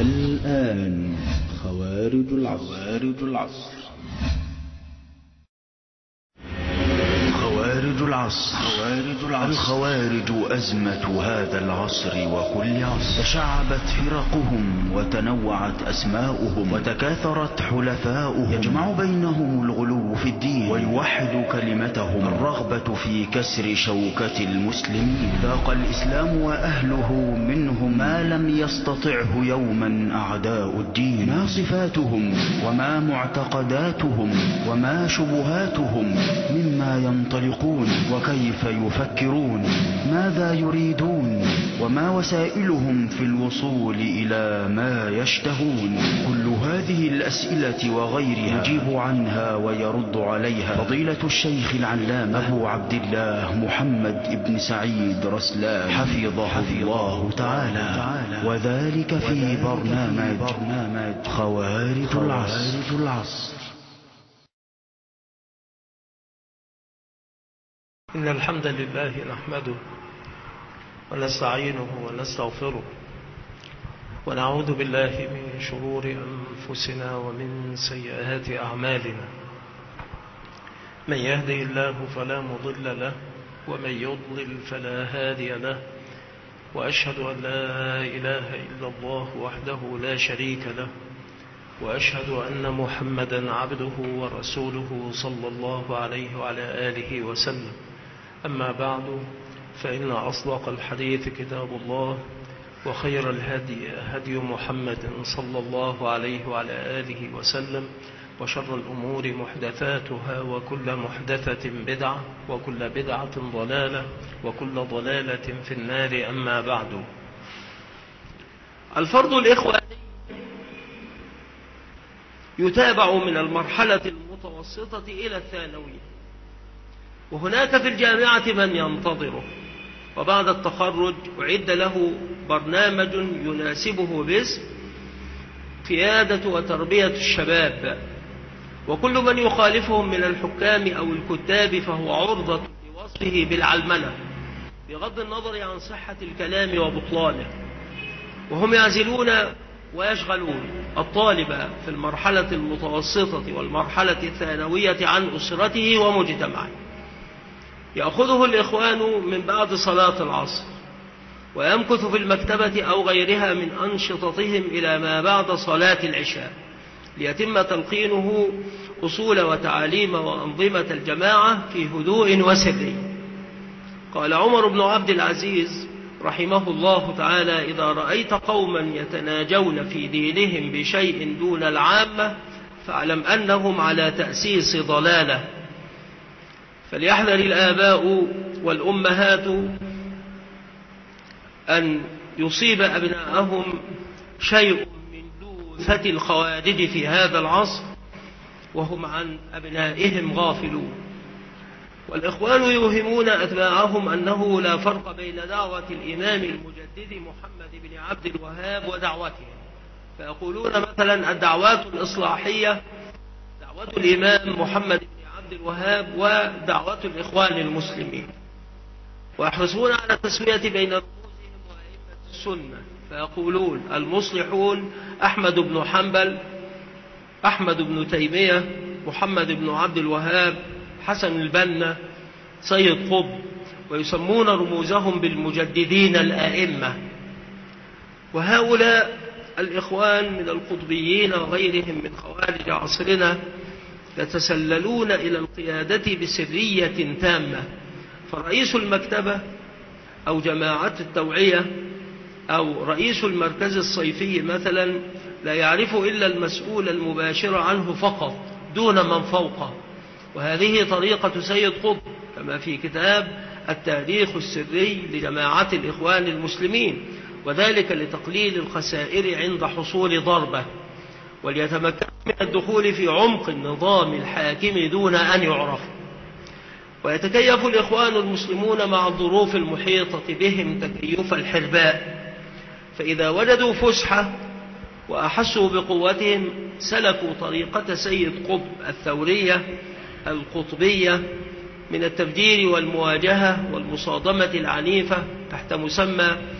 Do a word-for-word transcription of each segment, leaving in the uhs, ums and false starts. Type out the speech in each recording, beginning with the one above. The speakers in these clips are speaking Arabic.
والآن خوارج العصر. خوارج العصر. خوارج العصر. الخوارج أزمة هذا العصر وكل عصر. تشعبت فرقهم وتنوعت أسماؤهم وتكاثرت حلفاؤهم. يجمع بينهم الغلو في الدين ويوحد كلمتهم الرغبة في كسر شوكة المسلمين. ذاق الإسلام وأهله منهم ما لم يستطعه يوما أعداء الدين. ما صفاتهم وما معتقداتهم وما شبهاتهم، مما ينطلقون وكيف يفكرون، ماذا يريدون، وما وسائلهم في الوصول إلى ما يشتهون. كل هذه الأسئلة وغيرها يجيب عنها ويرد عليها فضيلة الشيخ العلامة أبو عبد الله محمد بن سعيد رسلان حفظه الله تعالى، وذلك في برنامج خوارج العصر. إن الحمد لله نحمده ونستعينه ونستغفره ونعوذ بالله من شرور أنفسنا ومن سيئات أعمالنا. من يهده الله فلا مضل له ومن يضلل فلا هادي له، وأشهد أن لا إله إلا الله وحده لا شريك له، وأشهد أن محمدا عبده ورسوله صلى الله عليه وعلى آله وسلم. أما بعد، فإن أصدق الحديث كتاب الله، وخير الهدي هدي محمد صلى الله عليه وعلى آله وسلم، وشر الأمور محدثاتها، وكل محدثة بدعة، وكل بدعة ضلالة، وكل ضلالة في النار. أما بعد، الفرض الإخواني يتابع من المرحلة المتوسطة إلى الثانوية، وهناك في الجامعة من ينتظره، وبعد التخرج أعد له برنامج يناسبه باسم قيادة وتربية الشباب، وكل من يخالفهم من الحكام أو الكتاب فهو عرضة لوصفه بالعلمنة، بغض النظر عن صحة الكلام وبطلانه. وهم يعزلون ويشغلون الطالب في المرحلة المتوسطة والمرحلة الثانوية عن أسرته ومجتمعه. يأخذه الإخوان من بعد صلاة العصر ويمكث في المكتبة أو غيرها من أنشطتهم إلى ما بعد صلاة العشاء، ليتم تلقينه أصول وتعاليم وأنظمة الجماعة في هدوء وسر. قال عمر بن عبد العزيز رحمه الله تعالى: إذا رأيت قوما يتناجون في دينهم بشيء دون العامة فاعلم أنهم على تأسيس ضلالة. فليحذر الآباء والأمهات أن يصيب أبناءهم شيء من لوثة الخوارج في هذا العصر وهم عن أبنائهم غافلون. والإخوان يوهمون أتباعهم أنه لا فرق بين دعوة الإمام المجدد محمد بن عبد الوهاب ودعوته، فيقولون مثلا الدعوات الإصلاحية دعوة الإمام محمد بن عبد الوهاب ودعوة الإخوان المسلمين، ويحرصون على التسوية بين رموزهم وأئمة السنة، فيقولون المصلحون أحمد بن حنبل، أحمد بن تيمية، محمد بن عبد الوهاب، حسن البنا، سيد قطب، ويسمون رموزهم بالمجددين الآئمة. وهؤلاء الإخوان من القطبيين وغيرهم من خوارج عصرنا يتسللون إلى القيادة بسرية تامة، فرئيس المكتبة أو جماعة التوعية أو رئيس المركز الصيفي مثلا لا يعرف إلا المسؤول المباشر عنه فقط دون من فوقه. وهذه طريقة سيد قطب كما في كتاب التاريخ السري لجماعة الإخوان المسلمين، وذلك لتقليل الخسائر عند حصول ضربة، وليتمكن من الدخول في عمق النظام الحاكم دون أن يعرف. ويتكيف الإخوان المسلمون مع الظروف المحيطة بهم تكيف الحرباء، فإذا وجدوا فسحة وأحسوا بقوتهم سلكوا طريقة سيد قطب الثورية القطبية من التفجير والمواجهة والمصادمة العنيفة تحت مسمى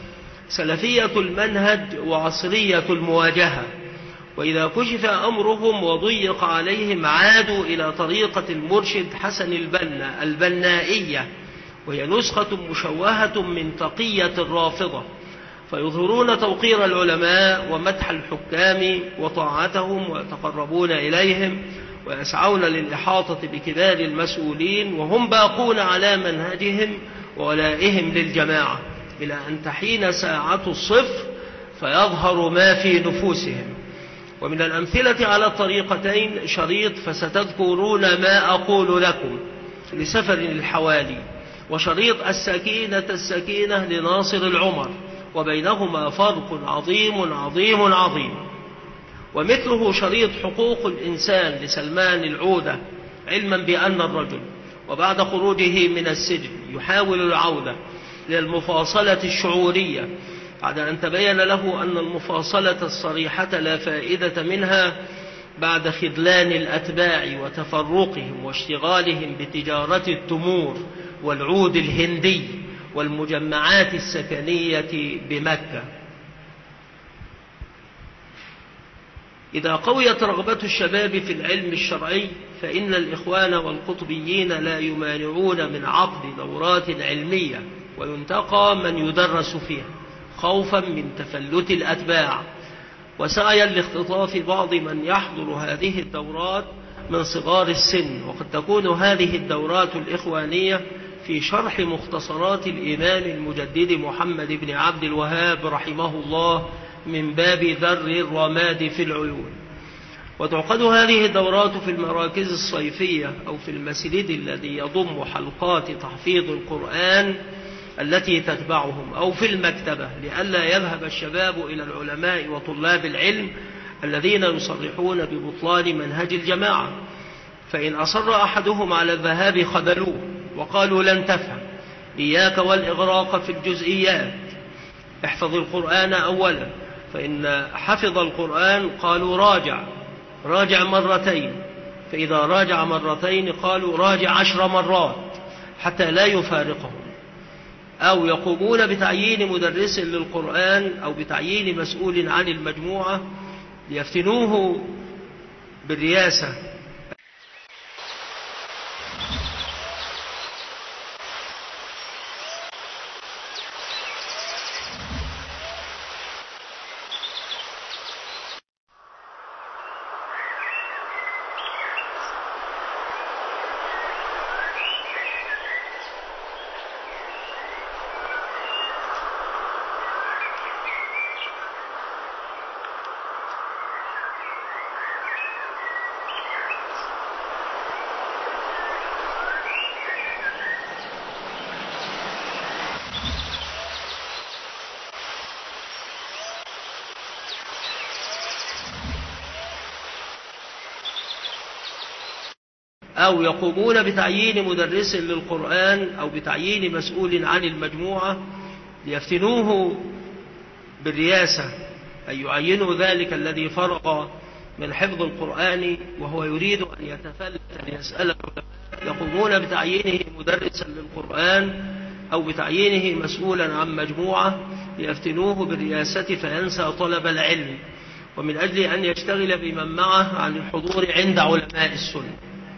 سلفية المنهج وعصرية المواجهة. وإذا كشف أمرهم وضيق عليهم عادوا إلى طريقة المرشد حسن البنا البنائية، وهي نسخة مشوهة من تقية الرافضة، فيظهرون توقير العلماء ومدح الحكام وطاعتهم ويتقربون إليهم ويسعون للإحاطة بكبار المسؤولين، وهم باقون على منهجهم وولائهم للجماعة، إلى أن تحين ساعة الصفر فيظهر ما في نفوسهم. ومن الأمثلة على الطريقتين شريط فستذكرون ما أقول لكم لسفر الحوالي، وشريط السكينة السكينة لناصر العمر، وبينهما فرق عظيم عظيم عظيم. ومثله شريط حقوق الإنسان لسلمان العودة، علما بأن الرجل وبعد خروجه من السجن يحاول العودة للمفاصلة الشعورية بعد أن تبين له أن المفاصلة الصريحة لا فائدة منها بعد خذلان الأتباع وتفرقهم واشتغالهم بتجارة التمور والعود الهندي والمجمعات السكنية بمكة. إذا قويت رغبة الشباب في العلم الشرعي فإن الإخوان والقطبيين لا يمانعون من عقد دورات علمية وينتقى من يدرس فيها خوفا من تفلت الأتباع، وسعيا لاختطاف بعض من يحضر هذه الدورات من صغار السن. وقد تكون هذه الدورات الإخوانية في شرح مختصرات الإمام المجدد محمد بن عبد الوهاب رحمه الله من باب ذر الرماد في العيون. وتعقد هذه الدورات في المراكز الصيفية أو في المسجد الذي يضم حلقات تحفيظ القرآن التي تتبعهم، أو في المكتبة، لئلا يذهب الشباب إلى العلماء وطلاب العلم الذين يصرحون ببطلان منهج الجماعة، فإن أصر أحدهم على الذهاب خذلوه وقالوا لن تفهم، إياك والإغراق في الجزئيات، احفظ القرآن أولا، فإن حفظ القرآن قالوا راجع راجع مرتين، فإذا راجع مرتين قالوا راجع عشر مرات حتى لا يفارقهم. أو يقومون بتعيين مدرس للقرآن أو بتعيين مسؤول عن المجموعة ليفتنوه بالرياسة. أو يقومون بتعيين مدرس للقرآن أو بتعيين مسؤول عن المجموعة ليفتنوه بالرياسة، أي يعينوا ذلك الذي فرغ من حفظ القرآن وهو يريد أن يتفلت ليسأل العلماء، يقومون بتعيينه مدرسا للقرآن أو بتعيينه مسؤولا عن مجموعة ليفتنوه بالرياسة فينسى طلب العلم، ومن أجل أن يشتغل بمن معه عن الحضور عند علماء السنة.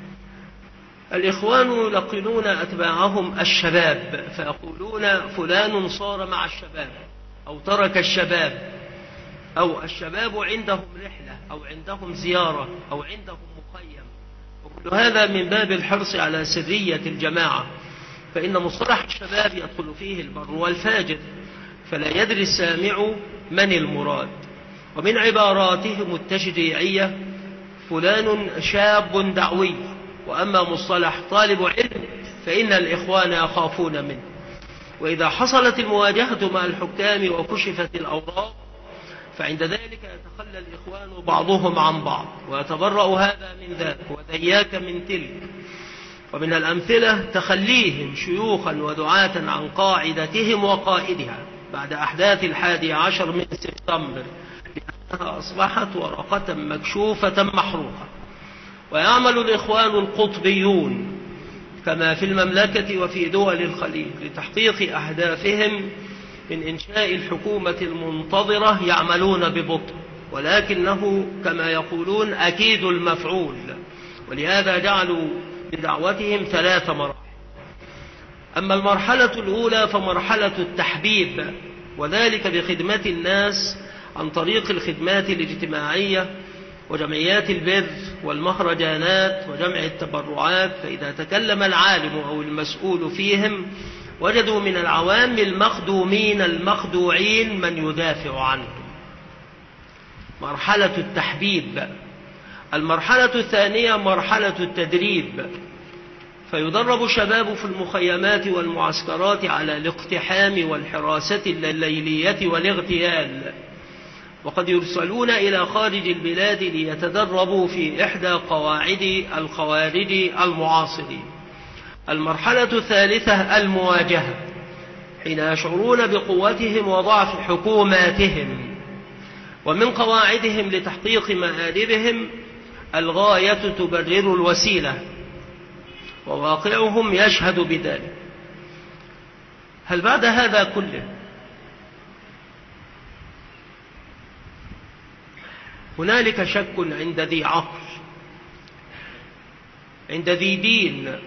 الإخوان يلقنون أتباعهم الشباب فيقولون فلان صار مع الشباب أو ترك الشباب، أو الشباب عندهم رحلة أو عندهم زيارة أو عندهم مخيم، وكل هذا من باب الحرص على سرية الجماعة، فإن مصطلح الشباب يدخل فيه البر والفاجر، فلا يدري السامع من المراد. ومن عباراتهم التشجيعية فلان شاب دعوي، وأما مصطلح طالب علم فإن الإخوان يخافون منه. وإذا حصلت المواجهة مع الحكام وكشفت الأوراق فعند ذلك يتخلى الإخوان بعضهم عن بعض ويتبرأ هذا من ذاك وذياك من تلك. ومن الأمثلة تخليهم شيوخا ودعاة عن قاعدتهم وقائدها بعد أحداث الحادي عشر من سبتمبر، لأنها أصبحت ورقة مكشوفة محروقة. ويعمل الإخوان القطبيون كما في المملكة وفي دول الخليج لتحقيق أهدافهم من إنشاء الحكومة المنتظرة يعملون ببطء، ولكنه كما يقولون أكيد المفعول، ولهذا جعلوا بدعوتهم ثلاث مراحل. أما المرحلة الأولى فمرحلة التحبيب، وذلك بخدمة الناس عن طريق الخدمات الاجتماعية وجمعيات البر والمهرجانات وجمع التبرعات. فإذا تكلم العالم أو المسؤول فيهم وجدوا من العوام المخدومين المخدوعين من يدافع عنهم. مرحلة التحبيب. المرحلة الثانية مرحلة التدريب، فيدرب شباب في المخيمات والمعسكرات على الاقتحام والحراسة الليلية والاغتيال، وقد يرسلون إلى خارج البلاد ليتدربوا في إحدى قواعد الخوارج المعاصرين. المرحلة الثالثة المواجهة، حين يشعرون بقوتهم وضعف حكوماتهم ومن قواعدهم لتحقيق مآربهم الغاية تبرر الوسيلة، وواقعهم يشهد بذلك. هل بعد هذا كله هنالك شك عند ذي عقل، عند ذي دين،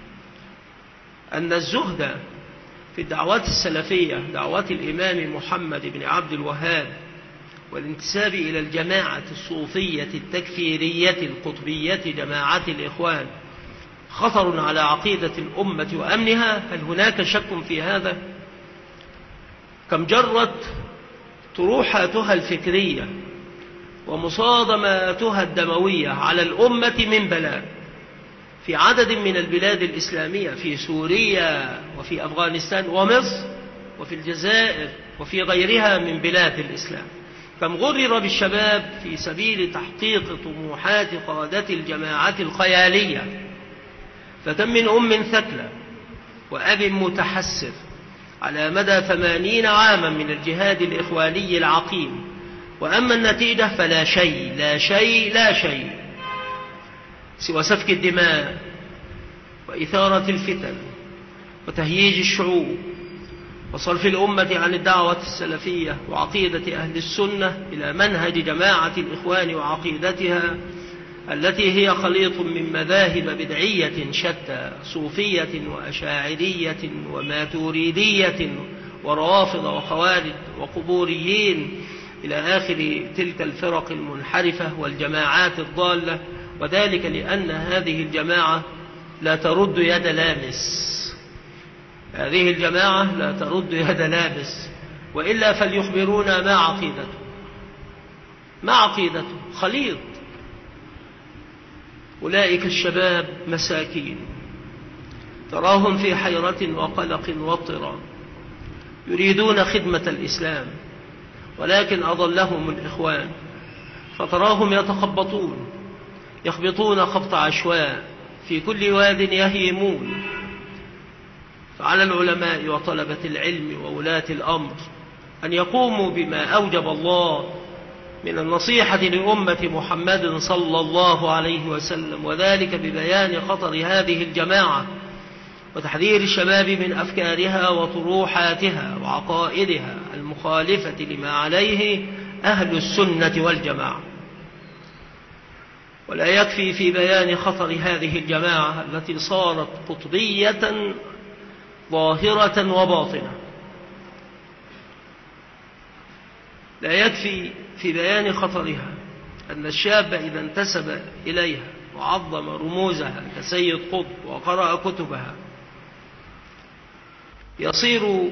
أن الزهد في الدعوات السلفية، دعوة الإمام محمد بن عبد الوهاب، والانتساب إلى الجماعة الصوفية التكفيرية القطبية جماعة الإخوان، خطر على عقيدة الأمة وأمنها؟ هل هناك شك في هذا؟ كم جرت طروحاتها الفكرية ومصادماتها الدموية على الأمة من بلاء في عدد من البلاد الإسلامية، في سوريا وفي أفغانستان ومصر وفي الجزائر وفي غيرها من بلاد الإسلام. كم غرر بالشباب في سبيل تحقيق طموحات قادة الجماعة الخيالية، فكم من أم ثكلى وأب متحسر على مدى ثمانين عاما من الجهاد الإخواني العقيم، وأما النتيجة فلا شيء لا شيء لا شيء سوى سفك الدماء وإثارة الفتن وتهييج الشعوب وصرف الأمة عن الدعوة السلفية وعقيدة أهل السنة إلى منهج جماعة الإخوان وعقيدتها التي هي خليط من مذاهب بدعية شتى، صوفية وأشاعرية وماتوريدية وروافض وخوارج وقبوريين إلى آخر تلك الفرق المنحرفة والجماعات الضالة. وذلك لأن هذه الجماعة لا ترد يد لامس، هذه الجماعة لا ترد يد لامس، وإلا فليخبرونا ما عقيدته، ما عقيدته خليط. أولئك الشباب مساكين تراهم في حيرة وقلق واضطراب، يريدون خدمة الإسلام ولكن أضلهم الإخوان، فتراهم يتخبطون يخبطون خبط عشواء في كل واد يهيمون. فعلى العلماء وطلبة العلم وولاة الأمر أن يقوموا بما أوجب الله من النصيحة لأمة محمد صلى الله عليه وسلم، وذلك ببيان خطر هذه الجماعة وتحذير الشباب من أفكارها وطروحاتها وعقائدها المخالفة لما عليه أهل السنة والجماعة. ولا يكفي في بيان خطر هذه الجماعة التي صارت قطبية ظاهرة وباطنة، لا يكفي في بيان خطرها أن الشاب إذا انتسب إليها وعظم رموزها كسيد قطب وقرأ كتبها يصير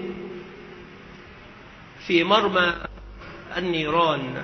في مرمى النيران،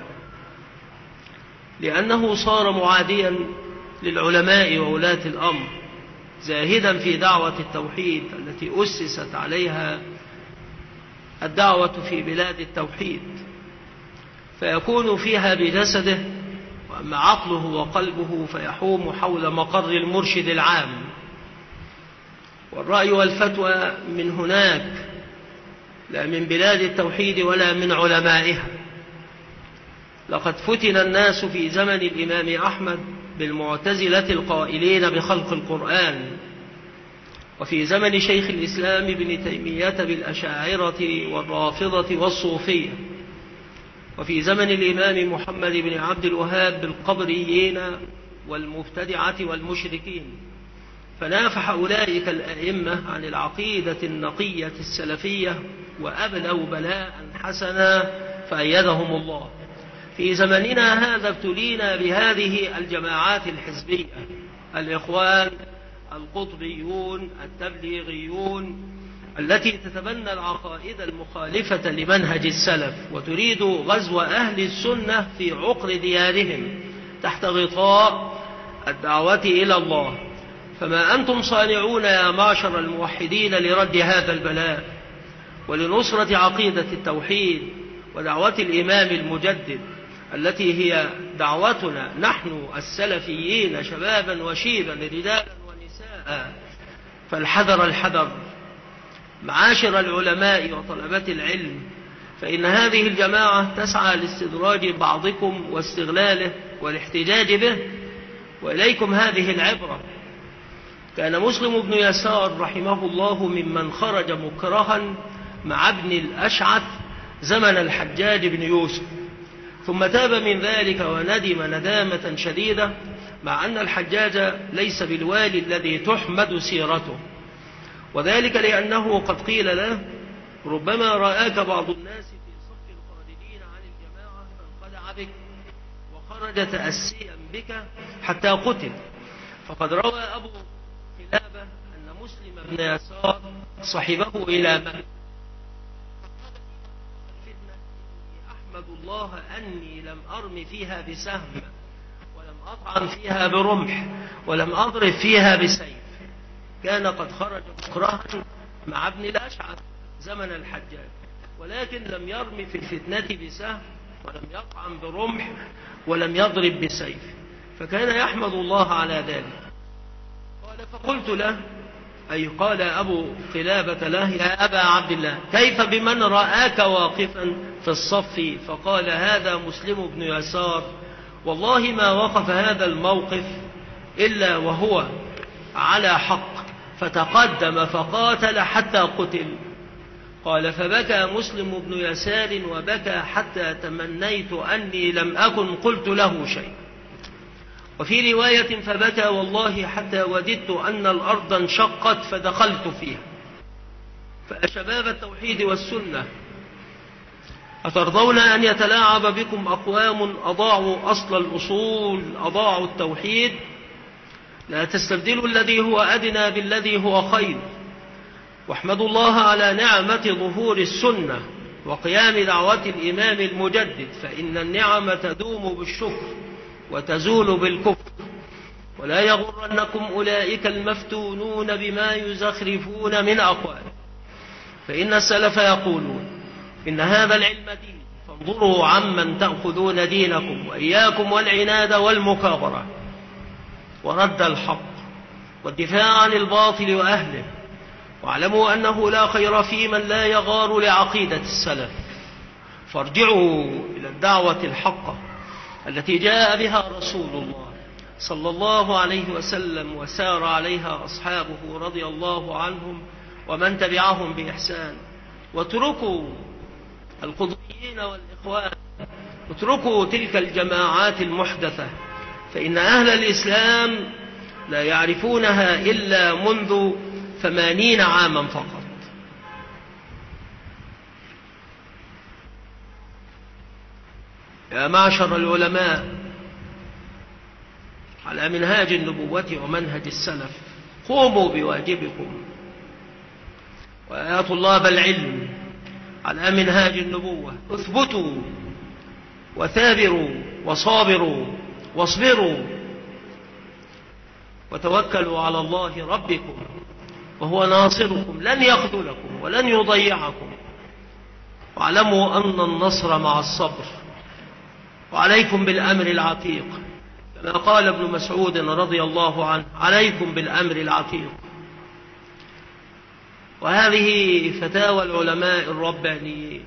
لأنه صار معاديا للعلماء وولاة الأمر، زاهدا في دعوة التوحيد التي أسست عليها الدعوة في بلاد التوحيد، فيكون فيها بجسده، وأما عقله وقلبه فيحوم حول مقر المرشد العام، والرأي والفتوى من هناك لا من بلاد التوحيد ولا من علمائها. لقد فتن الناس في زمن الإمام أحمد بالمعتزلة القائلين بخلق القرآن، وفي زمن شيخ الإسلام ابن تيمية بالأشاعرة والرافضة والصوفية، وفي زمن الإمام محمد بن عبد الوهاب بالقبريين والمبتدعة والمشركين، فنافح أولئك الأئمة عن العقيدة النقية السلفية وأبلوا بلاء حسنا فأيدهم الله. في زمننا هذا ابتلينا بهذه الجماعات الحزبية، الإخوان، القطبيون، التبليغيون، التي تتبنى العقائد المخالفة لمنهج السلف وتريد غزو أهل السنة في عقر ديارهم تحت غطاء الدعوة إلى الله. فما أنتم صانعون يا معشر الموحدين لرد هذا البلاء ولنصرة عقيدة التوحيد ودعوة الإمام المجدد التي هي دعوتنا نحن السلفيين شبابا وشيبا رجالا ونساء؟ فالحذر الحذر معاشر العلماء وطلبة العلم، فإن هذه الجماعة تسعى لاستدراج بعضكم واستغلاله والاحتجاج به، وإليكم هذه العبرة. كان مسلم بن يسار رحمه الله ممن خرج مكرها مع ابن الأشعث زمن الحجاج بن يوسف، ثم تاب من ذلك وندم ندامة شديدة، مع أن الحجاج ليس بالوالي الذي تحمد سيرته، وذلك لأنه قد قيل له: ربما رآك بعض الناس في صف الخارجين عن الجماعة فانخدع بك وخرج تأسيا بك حتى قتل. فقد روى أبو قلابة أن مسلم بن يسار صحبه إلى من أحمد الله أني لم أرم فيها بسهم ولم أطعن فيها برمح ولم أضرب فيها بسيف. كان قد خرج مكرها مع ابن الأشعث زمن الحجاج، ولكن لم يرم في الفتنة بسهم ولم يطعن برمح ولم يضرب بسيف، فكان يحمد الله على ذلك. قال: فقلت له، أي قال أبو قلابة له: يا أبا عبد الله، كيف بمن رآك واقفا في الصف؟ فقال: هذا مسلم بن يسار، والله ما وقف هذا الموقف إلا وهو على حق، فتقدم فقاتل حتى قتل. قال: فبكى مسلم بن يسار وبكى حتى تمنيت أني لم أكن قلت له شيء. وفي رواية: فبكى والله حتى وددت أن الأرض انشقت فدخلت فيها. فأشباب التوحيد والسنة، أترضون أن يتلاعب بكم أقوام أضاعوا أصل الأصول، أضاعوا التوحيد؟ لا تستبدلوا الذي هو أدنى بالذي هو خير، واحمدوا الله على نعمة ظهور السنة وقيام دعوة الإمام المجدد، فإن النعمة تدوم بالشكر وتزول بالكفر. ولا يغرنكم أولئك المفتونون بما يزخرفون من أقوال، فإن السلف يقولون: إن هذا العلم دين، فانظروا عمن تأخذون دينكم، وإياكم والعناد والمكابرة ورد الحق والدفاع عن الباطل وأهله، واعلموا أنه لا خير في من لا يغار لعقيدة السلف، فارجعوا إلى الدعوة الحقة التي جاء بها رسول الله صلى الله عليه وسلم وسار عليها أصحابه رضي الله عنهم ومن تبعهم بإحسان، واتركوا القضيين والإخوان، اتركوا تلك الجماعات المحدثة، فإن أهل الإسلام لا يعرفونها إلا منذ ثمانين عاما فقط. يا معشر العلماء، على منهاج النبوة ومنهج السلف قوموا بواجبكم، ويا طلاب العلم على منهاج النبوة اثبتوا وثابروا وصابروا واصبروا وتوكلوا على الله ربكم وهو ناصركم، لن يخذلكم ولن يضيعكم، واعلموا أن النصر مع الصبر، وعليكم بالأمر العتيق، كما قال ابن مسعود رضي الله عنه: عليكم بالأمر العتيق. وهذه فتاوى العلماء الربانيين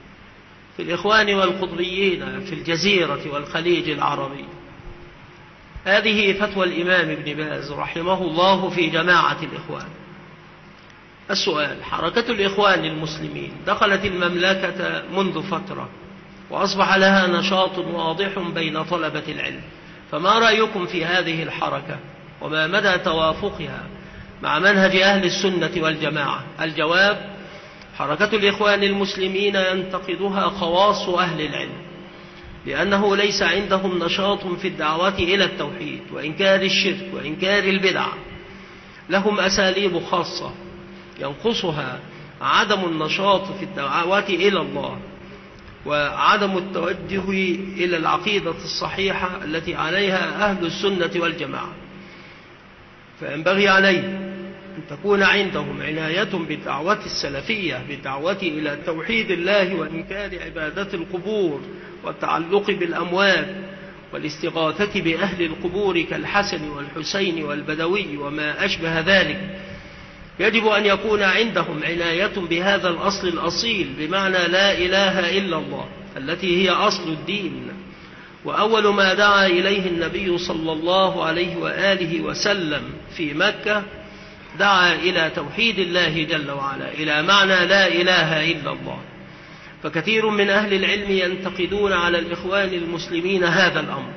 في الإخوان والقطبيين في الجزيرة والخليج العربي. هذه فتوى الإمام ابن باز رحمه الله في جماعة الإخوان. السؤال: حركة الإخوان المسلمين دخلت المملكة منذ فترة وأصبح لها نشاط واضح بين طلبة العلم، فما رأيكم في هذه الحركة وما مدى توافقها مع منهج أهل السنة والجماعة؟ الجواب: حركة الإخوان المسلمين ينتقدها خواص أهل العلم، لأنه ليس عندهم نشاط في الدعوة إلى التوحيد وإنكار الشرك وإنكار البدع. لهم أساليب خاصة ينقصها عدم النشاط في الدعوة إلى الله وعدم التوجه إلى العقيدة الصحيحة التي عليها أهل السنة والجماعة. فينبغي عليه أن تكون عندهم عناية بالدعوة السلفية، بالدعوة إلى توحيد الله وإنكار عبادة القبور والتعلق بالأموات والاستغاثة بأهل القبور كالحسن والحسين والبدوي وما أشبه ذلك. يجب أن يكون عندهم عناية بهذا الأصل الأصيل، بمعنى لا إله إلا الله، التي هي أصل الدين، وأول ما دعا إليه النبي صلى الله عليه وآله وسلم في مكة دعا إلى توحيد الله جل وعلا، إلى معنى لا إله إلا الله. فكثير من أهل العلم ينتقدون على الإخوان المسلمين هذا الأمر،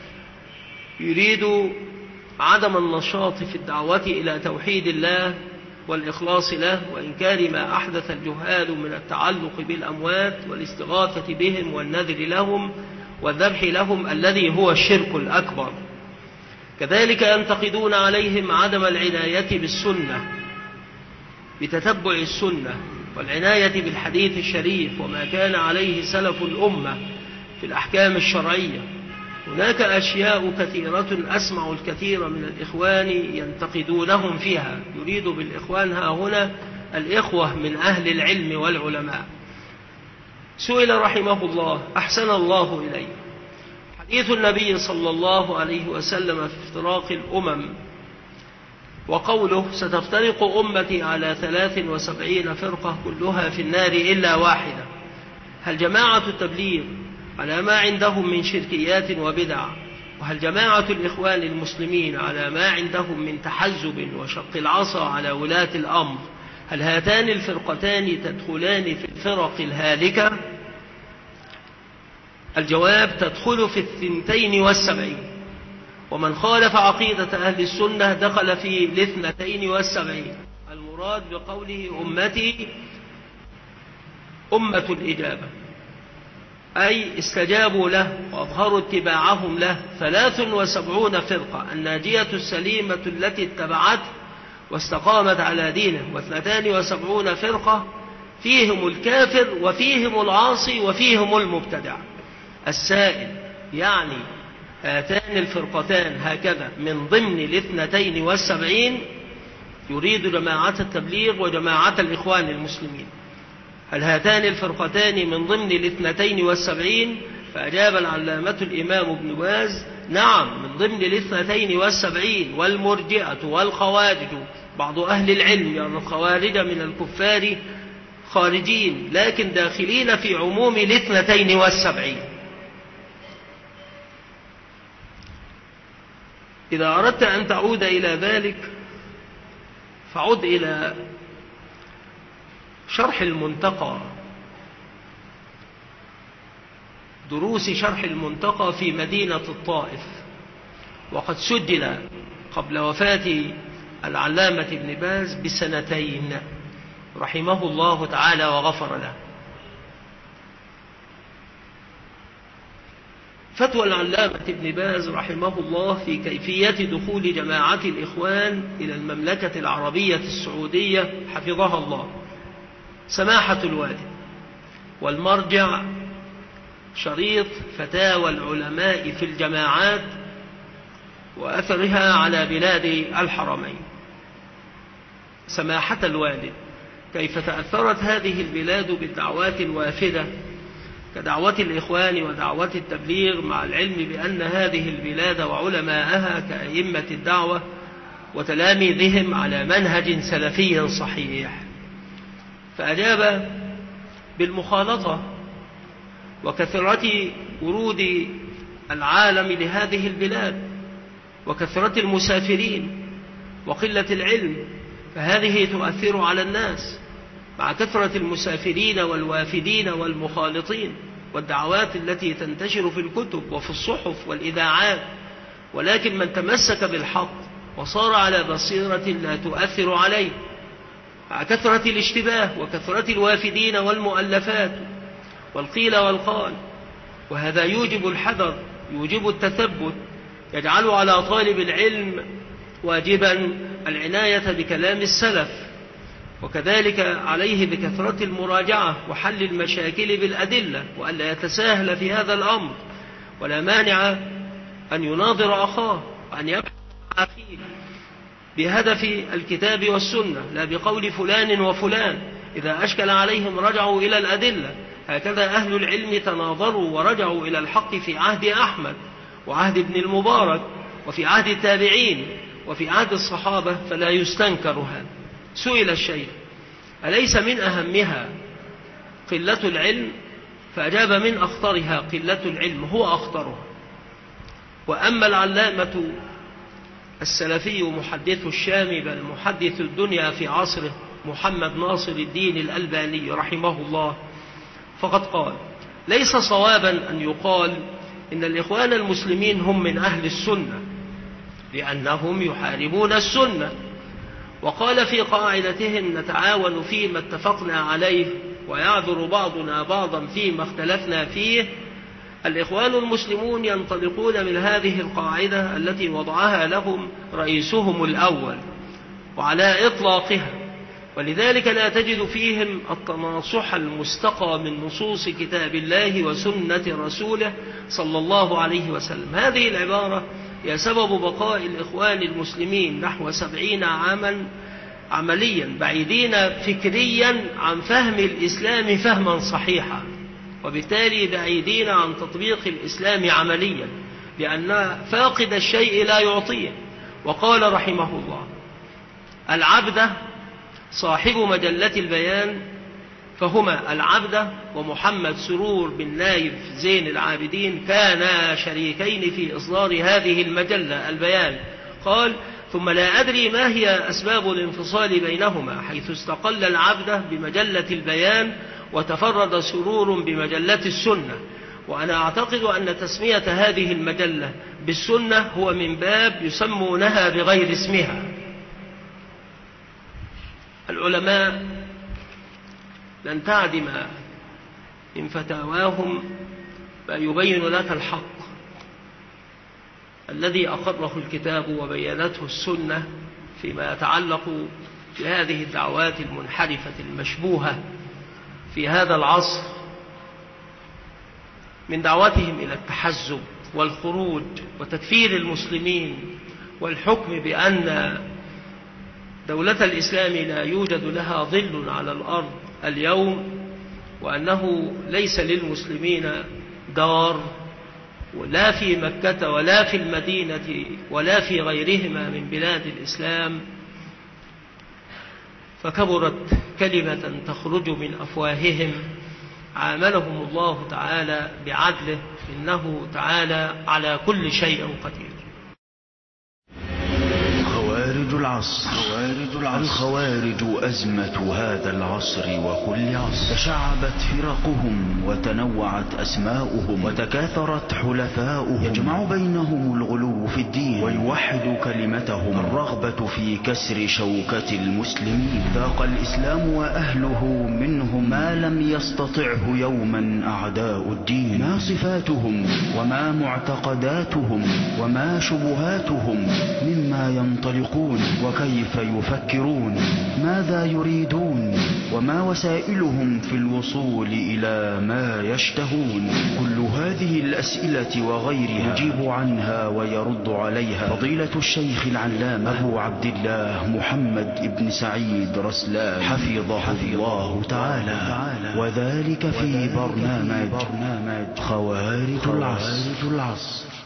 يريد عدم النشاط في الدعوة إلى توحيد الله والإخلاص له وإنكار ما أحدث الجهال من التعلق بالأموات والاستغاثة بهم والنذر لهم والذبح لهم الذي هو الشرك الأكبر. كذلك ينتقدون عليهم عدم العناية بالسنة، بتتبع السنة والعناية بالحديث الشريف وما كان عليه سلف الأمة في الأحكام الشرعية. هناك أشياء كثيرة أسمع الكثير من الإخوان ينتقدونهم فيها، يريد بالإخوان ها هنا الإخوة من أهل العلم والعلماء. سئل رحمه الله أحسن الله إليه: حديث النبي صلى الله عليه وسلم في افتراق الأمم وقوله ستفترق أمتي على ثلاث وسبعين فرقة كلها في النار إلا واحدة، هل جماعة التبليغ على ما عندهم من شركيات وبدع، وهل جماعة الإخوان المسلمين على ما عندهم من تحزب وشق العصا على ولاة الأمر، هل هاتان الفرقتان تدخلان في الفرق الهالكة؟ الجواب: تدخل في الثنتين والسبعين، ومن خالف عقيدة أهل السنة دخل في الاثنتين والسبعين. المراد بقوله أمتي أمة الإجابة، أي استجابوا له وأظهروا اتباعهم له. ثلاث وسبعون فرقة الناجية السليمة التي اتبعته واستقامت على دينه، واثنتان وسبعون فرقة فيهم الكافر وفيهم العاصي وفيهم المبتدع. السائل: يعني هاتان الفرقتان هكذا من ضمن الاثنتين والسبعين؟ يريد جماعة التبليغ وجماعة الإخوان المسلمين. هل هاتان الفرقتان من ضمن الاثنتين والسبعين؟ فأجاب العلامة الإمام ابن باز: نعم، من ضمن الاثنتين والسبعين. والمرجئة والخوارج، بعض أهل العلم يرى الخوارج من الكفار خارجين لكن داخلين في عموم الاثنتين والسبعين. إذا أردت أن تعود إلى ذلك فعد إلى شرح المنتقى، دروس شرح المنتقى في مدينة الطائف، وقد سجل قبل وفاة العلامة ابن باز بسنتين رحمه الله تعالى وغفر له. فتوى العلامة ابن باز رحمه الله في كيفية دخول جماعة الإخوان إلى المملكة العربية السعودية حفظها الله: سماحة الوالد، والمرجع شريط فتاوى العلماء في الجماعات وأثرها على بلاد الحرمين. سماحة الوالد، كيف تأثرت هذه البلاد بالدعوات الوافدة كدعوة الإخوان ودعوة التبليغ، مع العلم بأن هذه البلاد وعلماءها كأئمة الدعوة وتلاميذهم على منهج سلفي صحيح؟ فأجاب بالمخالطة وكثرة ورود العالم لهذه البلاد، وكثرة المسافرين وقلة العلم، فهذه تؤثر على الناس مع كثرة المسافرين والوافدين والمخالطين والدعوات التي تنتشر في الكتب وفي الصحف والإذاعات. ولكن من تمسك بالحق وصار على بصيرة لا تؤثر عليه مع كثرة الاشتباه وكثرة الوافدين والمؤلفات والقيل والقال، وهذا يوجب الحذر، يوجب التثبت، يجعل على طالب العلم واجبا العناية بكلام السلف، وكذلك عليه بكثرة المراجعة وحل المشاكل بالأدلة، وألا يتساهل في هذا الأمر. ولا مانع أن يناظر أخاه وأن يبحث عن أخيه بهدف الكتاب والسنة، لا بقول فلان وفلان. إذا أشكل عليهم رجعوا إلى الأدلة. هكذا أهل العلم تناظروا ورجعوا إلى الحق في عهد أحمد وعهد ابن المبارك وفي عهد التابعين وفي عهد الصحابة، فلا يستنكر هذا. سئل الشيخ: أليس من أهمها قلة العلم؟ فأجاب: من أخطرها قلة العلم، هو أخطرها. وأما العلامة السلفي محدث الشام بل محدث الدنيا في عصره محمد ناصر الدين الألباني رحمه الله، فقد قال: ليس صوابا أن يقال إن الإخوان المسلمين هم من أهل السنة، لأنهم يحاربون السنة. وقال في قاعدتهم: نتعاون فيما اتفقنا عليه ويعذر بعضنا بعضا فيما اختلفنا فيه. الإخوان المسلمون ينطلقون من هذه القاعدة التي وضعها لهم رئيسهم الأول وعلى إطلاقها، ولذلك لا تجد فيهم التناصح المستقى من نصوص كتاب الله وسنة رسوله صلى الله عليه وسلم. هذه العبارة هي سبب بقاء الإخوان المسلمين نحو سبعين عاما عمليا بعيدين فكريا عن فهم الإسلام فهما صحيحا، وبالتالي بعيدين عن تطبيق الإسلام عمليا، لأن فاقد الشيء لا يعطيه. وقال رحمه الله: العبدة صاحب مجلة البيان، فهما العبدة ومحمد سرور بن نايف زين العابدين كانا شريكين في إصدار هذه المجلة البيان. قال: ثم لا أدري ما هي أسباب الانفصال بينهما، حيث استقل العبدة بمجلة البيان وتفرد سرور بمجلة السنة. وأنا أعتقد أن تسمية هذه المجلة بالسنة هو من باب يسمونها بغير اسمها. العلماء لن تعدم من فتاواهم ما يبين لك الحق الذي أقره الكتاب وبينته السنة فيما يتعلق بهذه الدعوات المنحرفة المشبوهة في هذا العصر، من دعوتهم إلى التحزب والخروج وتكفير المسلمين والحكم بأن دولة الإسلام لا يوجد لها ظل على الأرض اليوم، وأنه ليس للمسلمين دار ولا في مكة ولا في المدينة ولا في غيرهما من بلاد الإسلام. فكبرت كلمة تخرج من أفواههم، عاملهم الله تعالى بعدله، إنه تعالى على كل شيء قدير. خوارج العصر. خوارج العصر. الخوارج أزمة هذا العصر وكل عصر. تشعبت فرقهم وتنوعت أسماؤهم وتكاثرت حلفاؤهم. يجمع بينهم الغلو في الدين ويوحد كلمتهم، الرغبة في كسر شوكة المسلمين. ذاق الإسلام وأهله منهم ما لم يستطعه يوما أعداء الدين. ما صفاتهم وما معتقداتهم وما شبهاتهم، مما ينطلقون وكيف يفكرون، ماذا يريدون، وما وسائلهم في الوصول إلى ما يشتهون. كل هذه الأسئلة وغيرها يجيب عنها ويرد عليها فضيلة الشيخ العلامة أبو عبد الله محمد بن سعيد رسلان حفظه الله تعالى، وذلك في برنامج خوارج العصر.